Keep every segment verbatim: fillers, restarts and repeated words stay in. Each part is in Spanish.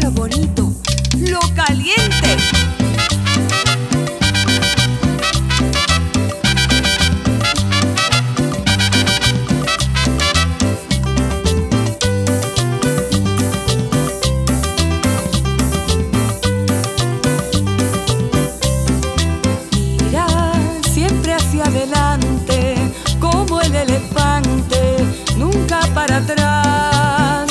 lo bonito, lo caliente. Mira siempre hacia adelante, como el elefante, nunca para atrás.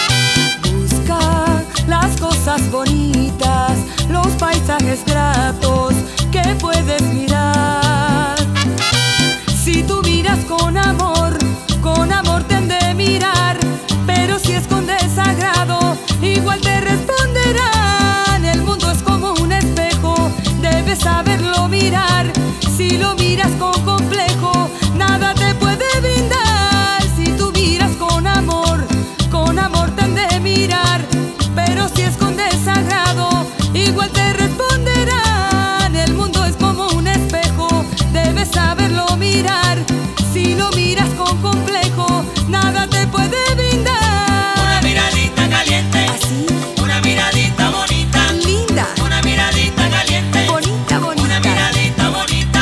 Busca las cosas bonitas, los paisajes gratos que puedes mirar. Si tú miras con amor, con amor te han de mirar, pero si escondes desagrado, igual te responderán. El mundo es como un espejo, debes saberlo mirar. Si lo miras con complejo, nada te puede brindar. Si tú miras con amor, con amor te han de mirar, pero si escondes desagrado, igual te responderán. El mundo es como un espejo, debes saberlo mirar. Si lo miras con complejo, nada te puede brindar. Una miradita caliente, Así, una miradita bonita, linda, una miradita caliente, bonita, bonita. una miradita bonita.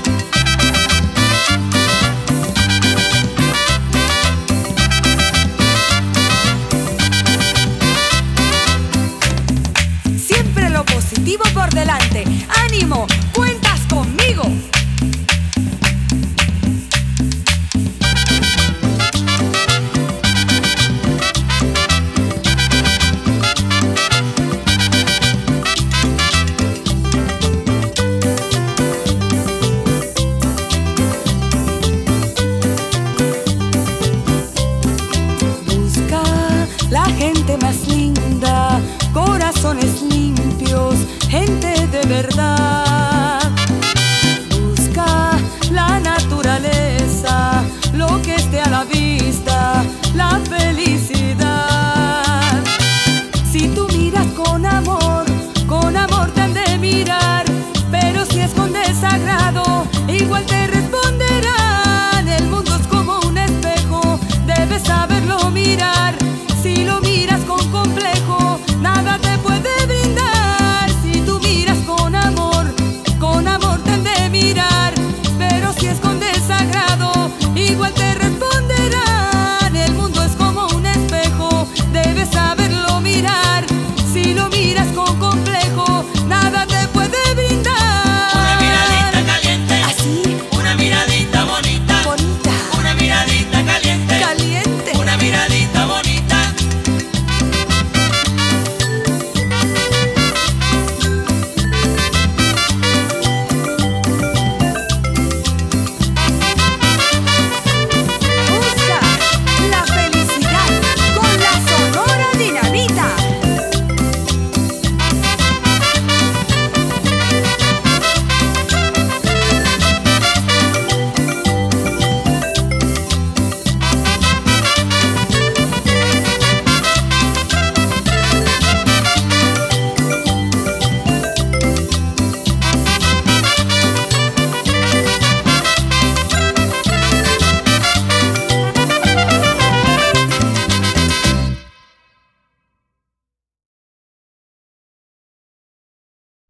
Siempre lo positivo por delante. ¡Ánimo! ¡Cuentas conmigo! Busca la gente más linda, corazones limpios, gente de verdad.